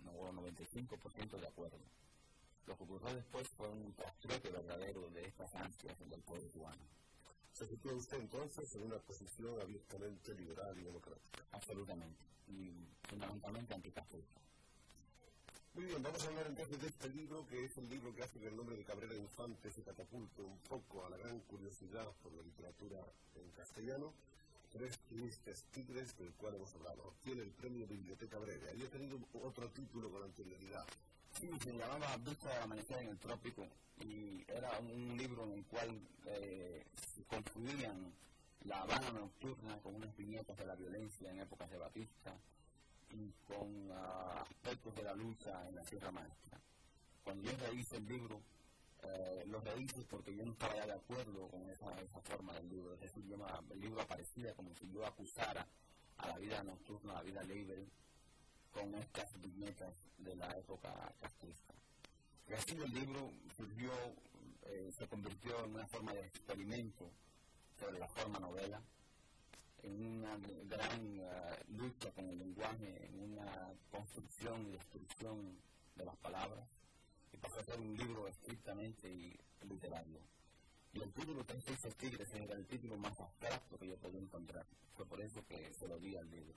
95% de acuerdo. Lo que ocurrió después fue un trastroque verdadero de estas ansias del pueblo cubano. ¿Se sitúa usted entonces en una posición abiertamente liberal y democrática? Absolutamente, y fundamentalmente anticastrista. Muy bien, vamos a hablar entonces de este libro, que es el libro que hace que el nombre de Cabrera Infante se catapulte un poco a la gran curiosidad por la literatura en castellano. Tres tristes tigres, del cual hemos hablado. Tiene el premio Biblioteca Breve. Había tenido otro título con anterioridad. Sí, se llamaba Vista del Amanecer en el Trópico, y era un libro en el cual se confluían la Habana nocturna con unas viñetas de la violencia en épocas de Batista y con aspectos de la lucha en la Sierra Maestra. Cuando yo rehice el libro, lo rehice porque yo no estaba ya de acuerdo con esa forma del libro. Es decir, el libro aparecía como si yo acusara a la vida nocturna, a la vida libre, con estas viñetas de la época castrista. Y así el libro surgió, se convirtió en una forma de experimento sobre la forma novela, en una gran lucha con el lenguaje, en una construcción y destrucción de las palabras, y pasó a ser un libro estrictamente literario. Y el título Tres tristes tigres era el título más abstracto que yo podía encontrar. Fue por eso que se lo di al libro.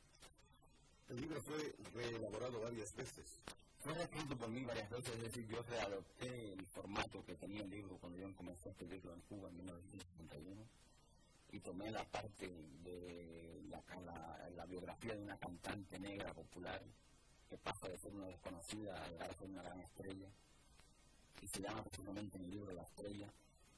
El libro fue reelaborado varias veces. Fue reescrito por mí varias veces, es decir, yo readopté el formato que tenía el libro cuando yo comencé a escribirlo en Cuba en 1961, y tomé la parte de la biografía de una cantante negra popular que pasa de ser una desconocida a llegar a ser una gran estrella, y se llama precisamente en el libro La Estrella.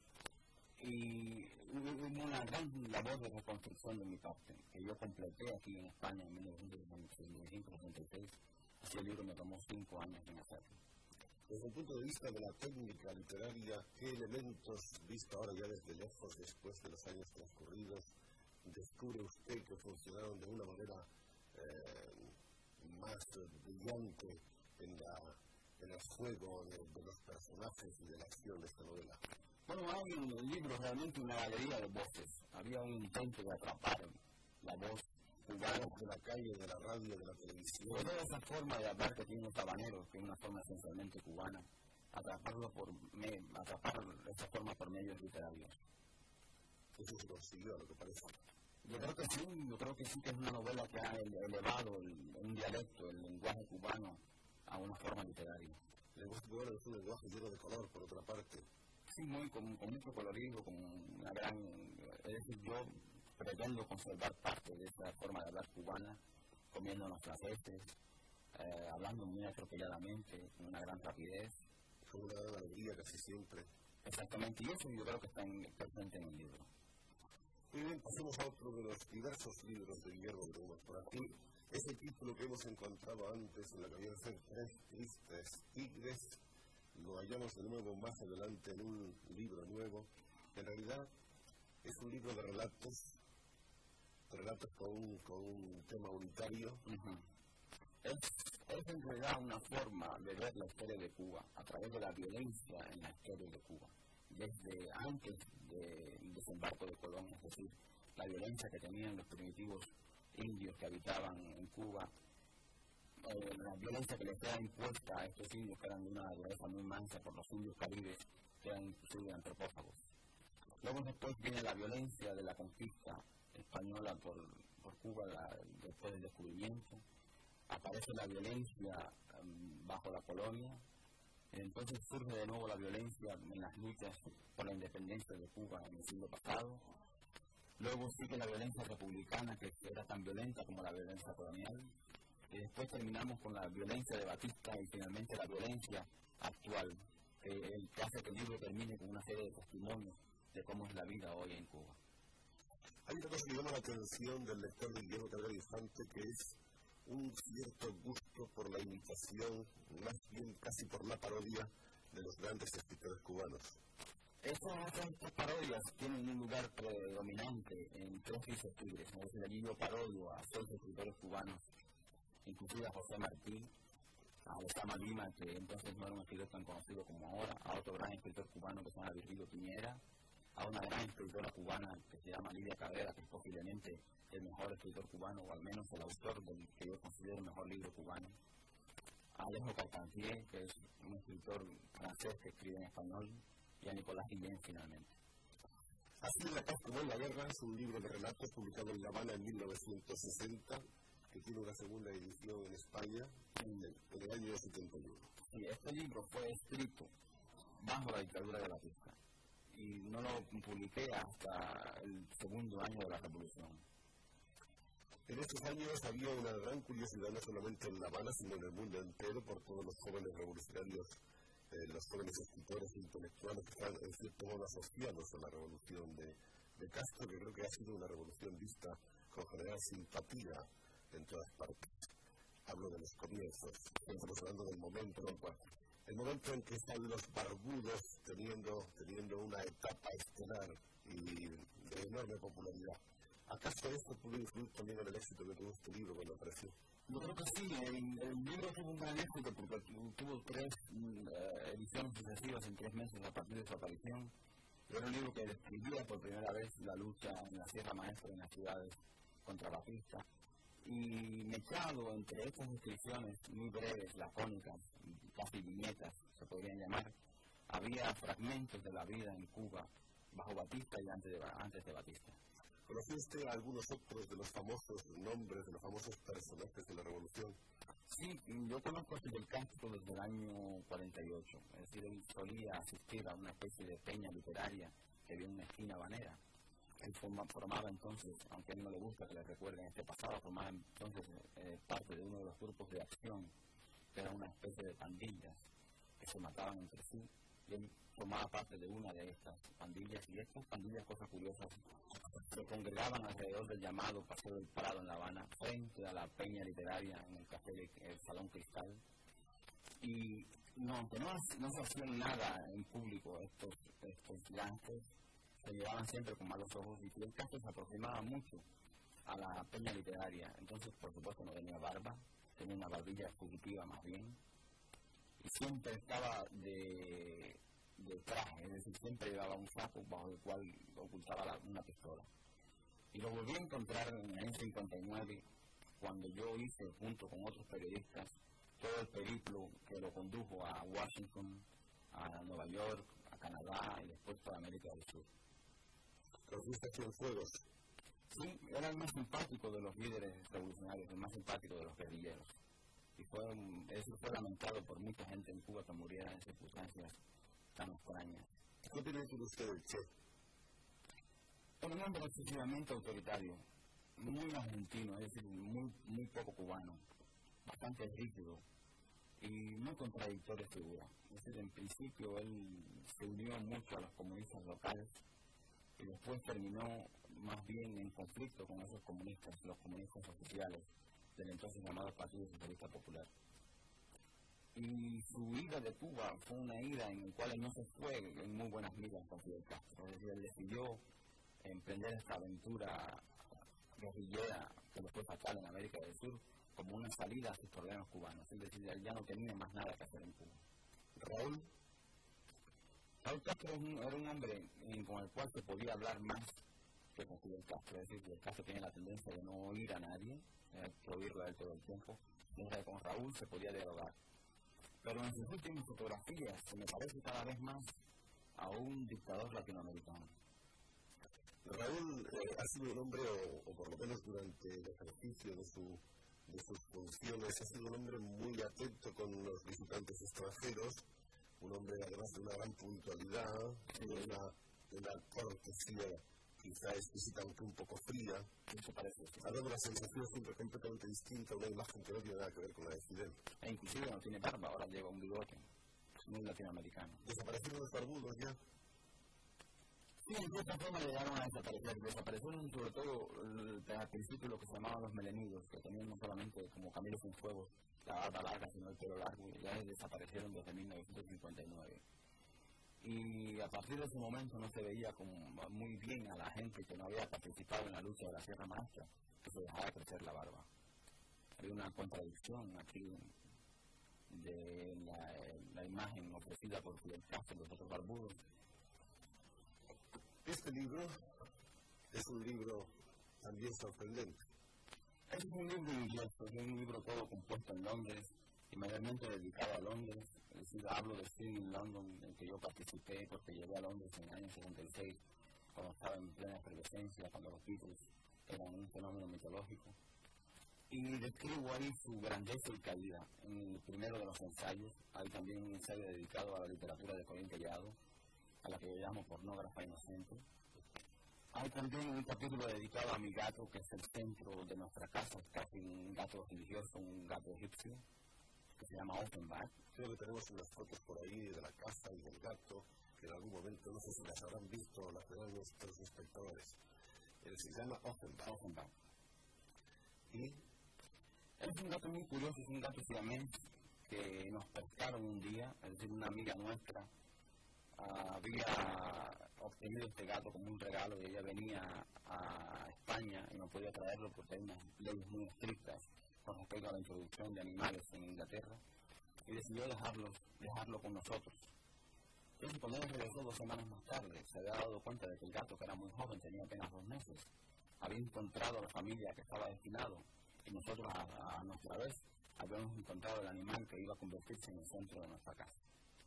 Y hubo una gran labor de reconstrucción de mi parte, que yo completé aquí en España en 1965-66. Así el libro me tomó 5 años en hacerlo. Desde el punto de vista de la técnica literaria, ¿qué elementos, visto ahora ya desde lejos, después de los años transcurridos, descubre usted que funcionaron de una manera más brillante en el juego de los personajes y de la acción de esta novela? Bueno, hay en el libro realmente una galería de voces. Había un intento de atrapar la voz cubana de la calle, de la radio, de la televisión. Toda esa forma de hablar que tienen los habaneros, que es una forma esencialmente cubana, atrapar esa forma por medios literarios. Eso se consiguió, a lo que parece. Yo creo que sí que es una novela que ha elevado un dialecto, el lenguaje cubano, a una forma literaria. El lenguaje cubano es un lenguaje lleno de color, por otra parte. Sí, con mucho colorido, con una gran... Es decir, yo pretendo conservar parte de esa forma de hablar cubana, comiendo nuestras heces, hablando muy atropelladamente, con una gran rapidez. Con una gran alegría casi siempre. Exactamente, y eso yo creo que está presente en el libro. Muy bien, pasemos a otro de los diversos libros de Guillermo Brumas. Por aquí, ese título que hemos encontrado antes en la cabina de Tres tristes tigres, lo hallamos de nuevo más adelante en un libro nuevo. En realidad es un libro de relatos con un tema unitario. Es en realidad una forma de ver la historia de Cuba a través de la violencia en la historia de Cuba, desde antes del desembarco de Colón, es decir, la violencia que tenían los primitivos indios que habitaban en Cuba la violencia que les era impuesta a estos indios, que eran de una naturaleza muy mansa por los indios caribes, que eran inclusive antropófagos. Luego después viene la violencia de la conquista española por Cuba después del descubrimiento. Aparece la violencia bajo la colonia. Entonces surge de nuevo la violencia en las luchas por la independencia de Cuba en el siglo pasado. Luego sigue la violencia republicana, que era tan violenta como la violencia colonial. Y después terminamos con la violencia de Batista y finalmente la violencia actual, que hace que el libro termine con una serie de testimonios de cómo es la vida hoy en Cuba. Hay una cosa que llama la atención del lector de Guillermo Cabrera Infante, que es un cierto gusto por la imitación, más bien casi por la parodia de los grandes escritores cubanos. Estas parodias tienen un lugar predominante en Tres Grises Tigres. Es decir, allí yo parodio a 6 escritores cubanos, inclusive a José Martí, a Osama Lima, que entonces no era un escritor tan conocido como ahora, a otro gran escritor cubano que se llama Virgilio Piñera, a una gran escritora cubana que se llama Lidia Cabrera, que es posiblemente el mejor escritor cubano, o al menos el autor del que yo considero el mejor libro cubano, a Alejo Carpentier, que es un escritor francés que escribe en español, y a Nicolás Guillén finalmente. Así la paz como en la guerra es un libro de relatos publicado en La Habana en 1960, que tiene una segunda edición en España en el año 71. Sí, este libro fue escrito bajo la dictadura de Batista y no lo publiqué hasta el segundo año de la Revolución. En estos años había una gran curiosidad, no solamente en La Habana, sino en el mundo entero, por todos los jóvenes revolucionarios, los jóvenes escritores e intelectuales que están en cierto modo asociados a la revolución de Castro, que creo que ha sido una revolución vista con general simpatía en todas partes. Hablo de los comienzos, estamos hablando del momento, el momento en que están los barbudos teniendo una etapa estelar y de enorme popularidad. ¿Acaso esto pudo influir también en el éxito que tuvo este libro cuando apareció? Yo creo que sí, el libro tuvo un gran éxito porque tuvo 3 ediciones sucesivas en 3 meses a partir de su aparición. Era un libro que describía por primera vez la lucha en la Sierra Maestra en las ciudades contra Batista. Y mezclado entre estas descripciones muy breves, lacónicas, casi viñetas, se podrían llamar, había fragmentos de la vida en Cuba bajo Batista y antes de Batista. ¿Conoció usted a algunos otros de los famosos nombres, de los famosos personajes de la Revolución? Sí, yo conozco a Fidel Castro desde el año 48. Es decir, él solía asistir a una especie de peña literaria que había en una esquina habanera. Él formaba entonces, aunque a él no le gusta que le recuerden este pasado, formaba entonces parte de uno de los grupos de acción, que era una especie de pandillas que se mataban entre sí. Y él formaba parte de una de estas pandillas, y estas pandillas, cosas curiosas, se congregaban alrededor del llamado Paseo del Prado en La Habana, frente a la peña literaria en el café el Salón Cristal. Y aunque no se hacían nada en público estos gigantes, se llevaban siempre con malos ojos, y Fidel Castro se aproximaba mucho a la peña literaria. Entonces, por supuesto, no tenía barba, tenía una barbilla fugitiva más bien, y siempre estaba de traje, es decir, siempre llevaba un saco bajo el cual ocultaba una pistola. Y lo volví a encontrar en el 59, cuando yo hice, junto con otros periodistas, todo el periplo que lo condujo a Washington, a Nueva York, a Canadá y después toda América del Sur. ¿Los viste en Cienfuegos? Sí, era el más simpático de los líderes revolucionarios, el más simpático de los guerrilleros. Y eso fue lamentado por mucha gente en Cuba que muriera en circunstancias tan extrañas. ¿Qué opinión tiene usted del Che? Era un hombre excesivamente autoritario, muy argentino, es decir, muy poco cubano, bastante rígido y muy contradictoria figura. Es decir, en principio él se unió mucho a los comunistas locales y después terminó más bien en conflicto con esos comunistas, los comunistas oficiales del entonces llamado Partido Socialista Popular. Y su ida de Cuba fue una ida en la cual él no se fue en muy buenas miras con Fidel Castro. Es decir, él decidió emprender esta aventura guerrillera que le fue fatal en América del Sur como una salida a sus problemas cubanos. Es decir, él ya no tenía más nada que hacer en Cuba. Raúl Castro era un hombre con el cual se podía hablar más que con Fidel Castro. Es decir, Fidel Castro tiene la tendencia de no oír a nadie, que oírlo a él todo el tiempo. mientras que con Raúl se podía dialogar. Pero en sus últimas fotografías se me parece cada vez más a un dictador latinoamericano. Raúl ha sido un hombre, o por lo menos durante el ejercicio de sus funciones, ha sido un hombre muy atento con los visitantes extranjeros, un hombre además de una gran puntualidad, de una cortesía quizá exquisita, aunque un poco fría. Eso parece. Ha dado una sensación siempre completamente distinta, una imagen que no tiene nada que ver con la de Fidel. E inclusive no tiene barba, ahora lleva un bigote, muy latinoamericano. ¿Desaparecieron los barbudos ya? Sí, en cierta forma llegaron a desaparecer. Desaparecieron sobre todo al principio lo que se llamaban los melenudos, que tenían no solamente como Camilo Cienfuegos la barba larga, sino el pelo largo, y ya desaparecieron desde 1959. Y a partir de ese momento no se veía como muy bien a la gente que no había participado en la lucha de la Sierra Maestra, que se dejara crecer la barba. Había una contradicción aquí de la imagen ofrecida por Fidel Castro y los otros barbudos. Este libro es un libro también sorprendente. Es un libro inglés, es un libro todo compuesto en Londres y mayormente dedicado a Londres. Es decir, hablo de Sing in London, en que yo participé porque llegué a Londres en el año 76, cuando estaba en plena efervescencia, cuando los Beatles eran un fenómeno mitológico. Y describo ahí su grandeza y caída. En el primero de los ensayos hay también un ensayo dedicado a la literatura de Corín Tellado, a la que yo llamo pornógrafa inocente. Hay también un capítulo dedicado a mi gato, que es el centro de nuestra casa, es casi un gato religioso, un gato egipcio, que se llama Offenbach. Creo que tenemos unas fotos por ahí de la casa y del gato, que en algún momento, no sé si las habrán visto o las verán nuestros espectadores. Se llama Offenbach. ¿Y? Es un gato muy curioso, es un gato siamés que nos pescaron un día, es decir, una amiga nuestra había obtenido este gato como un regalo y ella venía a España y no podía traerlo porque hay unas leyes muy estrictas con respecto a la introducción de animales en Inglaterra y decidió dejarlo con nosotros. Entonces, cuando ella regresó 2 semanas más tarde, se había dado cuenta de que el gato, que era muy joven, tenía apenas 2 meses, había encontrado a la familia que estaba destinado y nosotros a nuestra vez habíamos encontrado el animal que iba a convertirse en el centro de nuestra casa.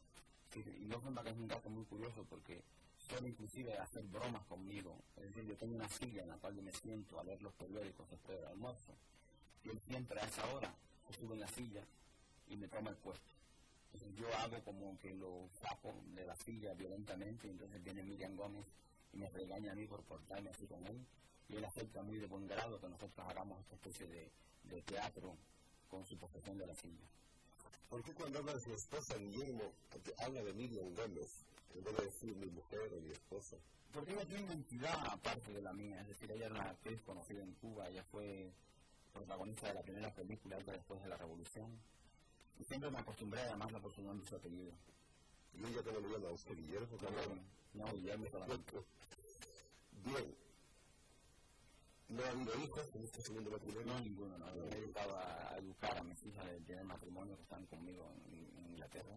Y Offenbach es un gato muy curioso porque suele inclusive hacer bromas conmigo. Es decir, yo tengo una silla en la cual yo me siento a ver los periódicos después del almuerzo. Y él siempre a esa hora se sube en la silla y me toma el puesto. Entonces yo hago como que lo saco de la silla violentamente y entonces viene Miriam Gómez y me regaña a mí por portarme así con él. Y él acepta muy de buen grado que nosotros hagamos esta especie de teatro con su posesión de la silla. ¿Por qué cuando habla de su esposa, Guillermo, habla de Miriam Gómez, en vez de decir mi mujer o mi esposa? Porque ella tiene una entidad aparte de la mía, es decir, ella era una actriz conocida en Cuba, ella fue protagonista de la primera película después de la Revolución, y siempre me acostumbré a llamarla por su nombre y su apellido. ¿Y ella cómo le llama a usted, Guillermo? No, Guillermo solamente. Bien. ¿No ha habido hijos en este segundo matrimonio? No, ninguno, no. Yo me he dedicado a educar a mis hijas del primer matrimonio que están conmigo en Inglaterra.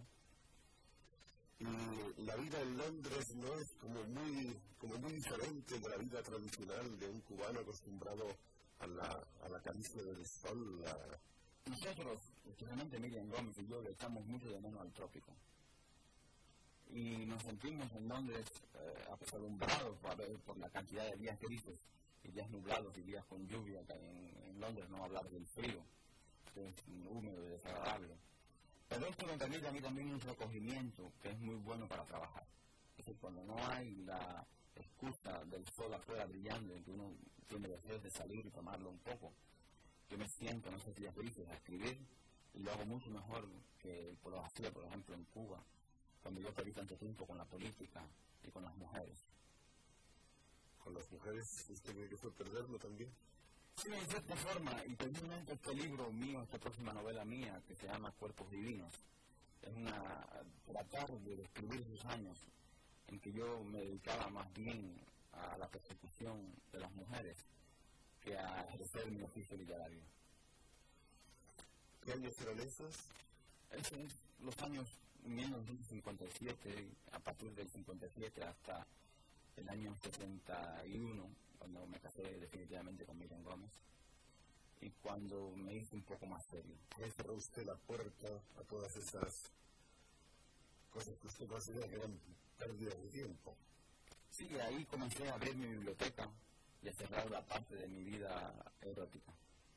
Y la vida en Londres no es como muy diferente de la vida tradicional de un cubano acostumbrado a la caricia del sol. Nosotros, especialmente Miriam Gómez y yo, le echamos mucho de menos al trópico. Y nos sentimos en Londres apesadumbrados por la cantidad de días grises y días nublados y días con lluvia, que en Londres no hablar del frío, que es húmedo y desagradable. Pero esto me permite a mí también un recogimiento que es muy bueno para trabajar. Es decir, cuando no hay la excusa del sol afuera brillando, en que uno tiene deseo de salir y tomarlo un poco, yo me siento en esos días grises a escribir y lo hago mucho mejor que lo hacía, por ejemplo, en Cuba, cuando yo perdí tanto tiempo con la política y con las mujeres. ¿Con las mujeres usted cree que fue perderlo también? Sí, de cierta forma, y precisamente este libro mío, esta próxima novela mía, que se llama Cuerpos Divinos, es tratar de describir esos años en que yo me dedicaba más bien a la persecución de las mujeres que a ejercer mi oficio literario. ¿Qué años eran esos? Esos son los años 1957, a partir del 57 hasta el año 71, cuando me casé definitivamente con Miriam Gómez. y cuando me hice un poco más serio. ¿Cómo cerró usted la puerta a todas esas cosas que usted considera que eran pérdidas de tiempo? Sí, ahí comencé a abrir mi biblioteca y a cerrar la parte de mi vida erótica.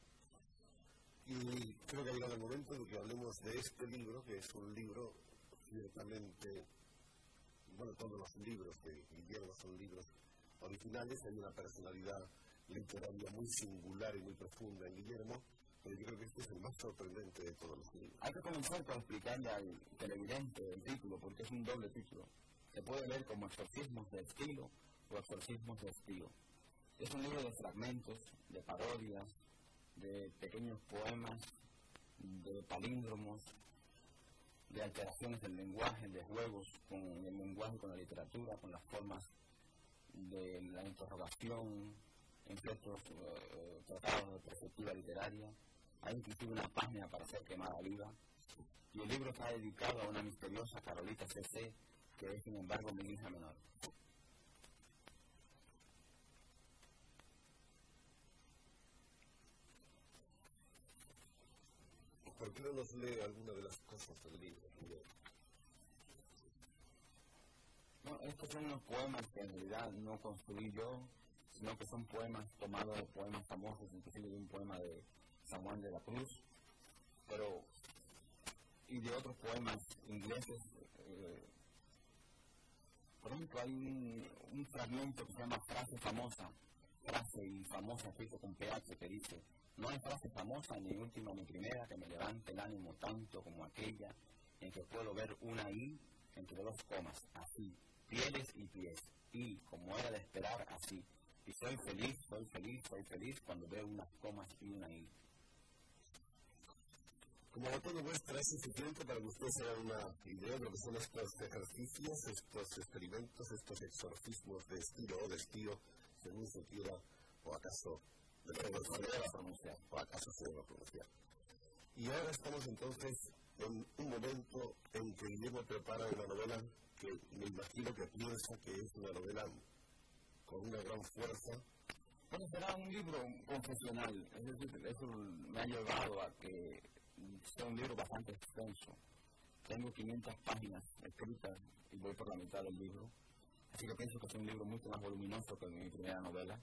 Y creo que ha llegado el momento de que hablemos de este libro, que es un libro ciertamente, bueno, todos los libros de Guillermo son libros originales, hay una personalidad literaria muy singular y muy profunda en Guillermo, pero yo creo que este es el más sorprendente de todos los libros. Hay que comenzar por explicarle al televidente el título, porque es un doble título. Se puede leer como Exorcismos de estilo o Exorcismos de estilo. Es un libro de fragmentos, de parodias, de pequeños poemas, de palíndromos, de alteraciones del lenguaje, de juegos con el lenguaje, con la literatura, con las formas de la interrogación, en ciertos tratados de perspectiva literaria. Hay inclusive una página para ser quemada viva. Y el libro está dedicado a una misteriosa Carolita C.C., que es, sin embargo, mi hija menor. ¿Por qué no nos lee alguna de las cosas del libro? No, estos son unos poemas que en realidad no construí yo, sino que son poemas tomados de poemas famosos, inclusive de un poema de San Juan de la Cruz, y de otros poemas ingleses. Por ejemplo, hay un fragmento que se llama frase y famosa escrito con PH, que dice: no hay frase famosa, ni última ni primera, que me levante el ánimo tanto como aquella en que puedo ver una I entre dos comas, así, pieles y pies, y, como era de esperar, así. Y soy feliz cuando veo unas comas y una I. Como todo muestra, es suficiente para que usted se haga una idea de lo que son estos ejercicios, estos experimentos, estos exorcismos de estilo o de estilo, según se quiera, o acaso se deba pronunciar. Y ahora estamos entonces en un momento en que Guillermo prepara una novela que me imagino que piensa que es una novela con una gran fuerza. Bueno, será un libro confesional, es decir, eso me ha llevado a que sea un libro bastante extenso. Tengo 500 páginas escritas y voy por la mitad del libro, así que pienso que es un libro mucho más voluminoso que mi primera novela.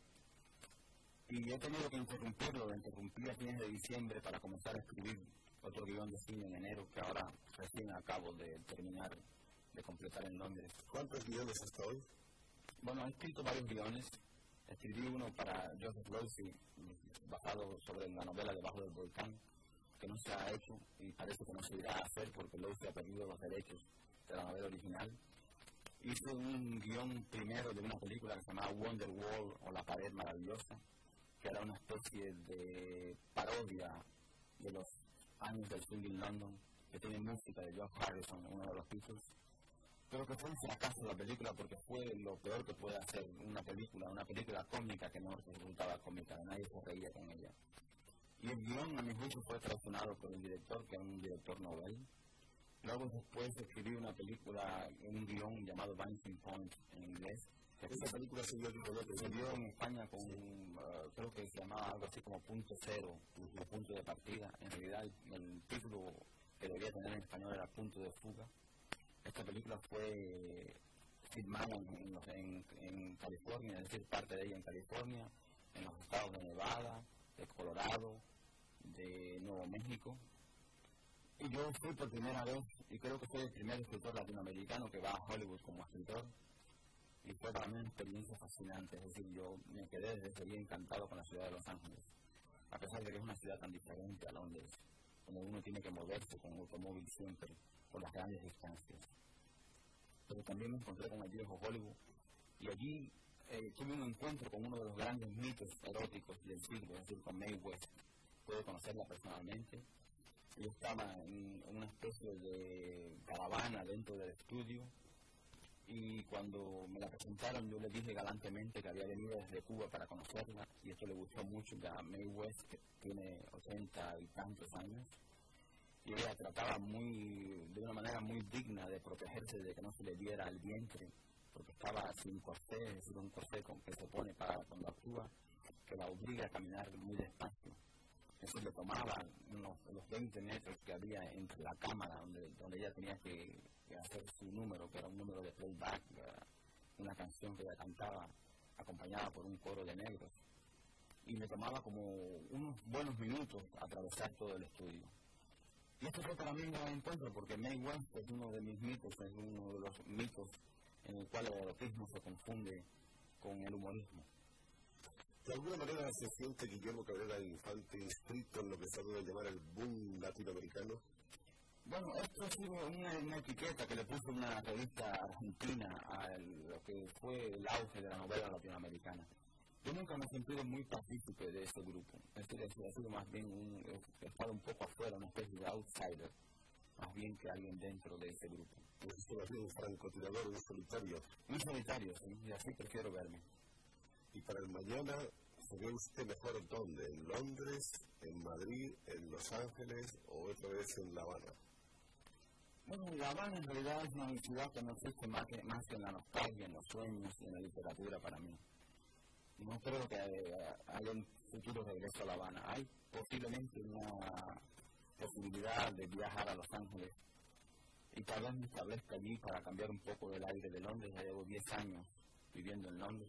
Y he tenido que interrumpirlo, lo interrumpí a fines de diciembre para comenzar a escribir otro guión de cine en enero, que ahora recién acabo de terminar, de completar en Londres. ¿Cuántos guiones hasta hoy? Bueno, he escrito varios guiones. Escribí uno para Joseph Losey, basado sobre la novela Debajo del Volcán, que no se ha hecho y parece que no se irá a hacer porque Losey ha perdido los derechos de la novela original. Hice un guión primero de una película que se llamaba Wonder Wall, o La Pared Maravillosa, que era una especie de parodia de los años del swing in London, que tiene música de George Harrison, uno de los Beatles, pero que fue un fracaso la película porque fue lo peor que puede hacer una película cómica que no resultaba cómica, nadie se reía con ella. Y el guión, a mi juicio, fue traicionado por el director, que era un director novel. Luego después escribí una película, un guión llamado Vanishing Point en inglés. Esa película se vio en España con, creo que se llamaba algo así como Punto Cero, o Punto de Partida. En realidad el título que debía tener en español era Punto de Fuga. Esta película fue filmada en California, es decir, parte de ella en California, en los estados de Nevada, de Colorado, de Nuevo México. Y yo fui por primera vez, y creo que soy el primer escritor latinoamericano que va a Hollywood como escritor. Y fue para mí una experiencia fascinante, es decir, yo me quedé desde ese día encantado con la ciudad de Los Ángeles, a pesar de que es una ciudad tan diferente a Londres, donde uno tiene que moverse con automóvil siempre, por las grandes distancias. Pero también me encontré con el viejo Hollywood, y allí tuve un encuentro con uno de los grandes mitos eróticos del siglo, es decir, con Mae West. Pude conocerla personalmente. Yo estaba en una especie de caravana dentro del estudio, y cuando me la presentaron yo le dije galantemente que había venido desde Cuba para conocerla, y esto le gustó mucho a Mae West, que tiene 80 y tantos años, y ella trataba de una manera muy digna de protegerse de que no se le diera al vientre, porque estaba sin corsé, es decir, un corsé que se pone para cuando actúa, que la obliga a caminar muy despacio. Eso le tomaba los 20 metros que había entre la cámara donde ella tenía que hacer su número, que era un número de playback, una canción que ella cantaba acompañada por un coro de negros. Y me tomaba como unos buenos minutos atravesar todo el estudio. Y esto fue para mí un gran encuentro, porque Mae West es uno de mis mitos, es uno de los mitos en el cual el erotismo se confunde con el humorismo. ¿De alguna manera se siente Guillermo Cabrera Infante inscrito en lo que se puede llamar el boom latinoamericano? Bueno, esto ha sido una etiqueta que le puso una revista argentina a lo que fue el auge de la novela latinoamericana. Yo nunca me he sentido muy partícipe de ese grupo. Ha sido más bien he estado un poco afuera, una especie de outsider, más bien que alguien dentro de ese grupo. Usted ha sido un francotirador, un solitario. Un solitario, sí, y así prefiero verme. Y para el mañana, ¿se ve usted mejor dónde? ¿En Londres, en Madrid, en Los Ángeles o otra vez en La Habana? Bueno, La Habana en realidad es una ciudad que no existe más que en la nostalgia, en los sueños y en la literatura para mí. No creo que haya un futuro regreso a La Habana. Hay posiblemente una posibilidad de viajar a Los Ángeles y tal vez me establezca allí para cambiar un poco del aire de Londres. Ya llevo 10 años viviendo en Londres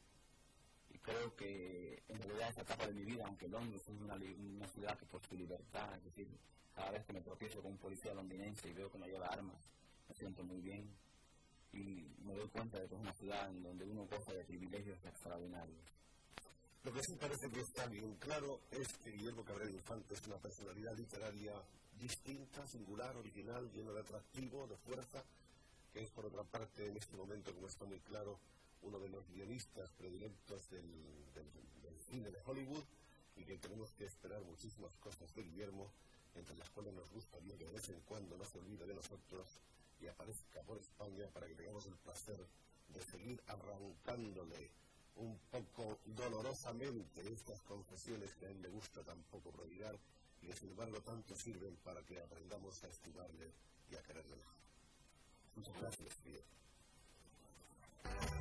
y creo que en realidad esta etapa de mi vida, aunque Londres es una ciudad que por su libertad, es decir, cada vez que me tropiezo con un policía londinense y veo que no lleva armas, me siento muy bien. Y me doy cuenta de que es una ciudad en donde uno goza de privilegios extraordinarios. Lo que sí parece que está bien claro es que Guillermo Cabrera Infante es una personalidad literaria distinta, singular, original, lleno de atractivo, de fuerza, que es por otra parte en este momento, como está muy claro, uno de los guionistas predilectos del cine de Hollywood y que tenemos que esperar muchísimas cosas de Guillermo, entre las cuales nos gustaría que de vez en cuando no se olvide de nosotros y aparezca por España para que tengamos el placer de seguir arrancándole un poco dolorosamente estas confesiones que a él le gusta tan poco prodigar y que sin embargo tanto sirven para que aprendamos a estimarle y a quererle mejor. Muchas gracias, tío.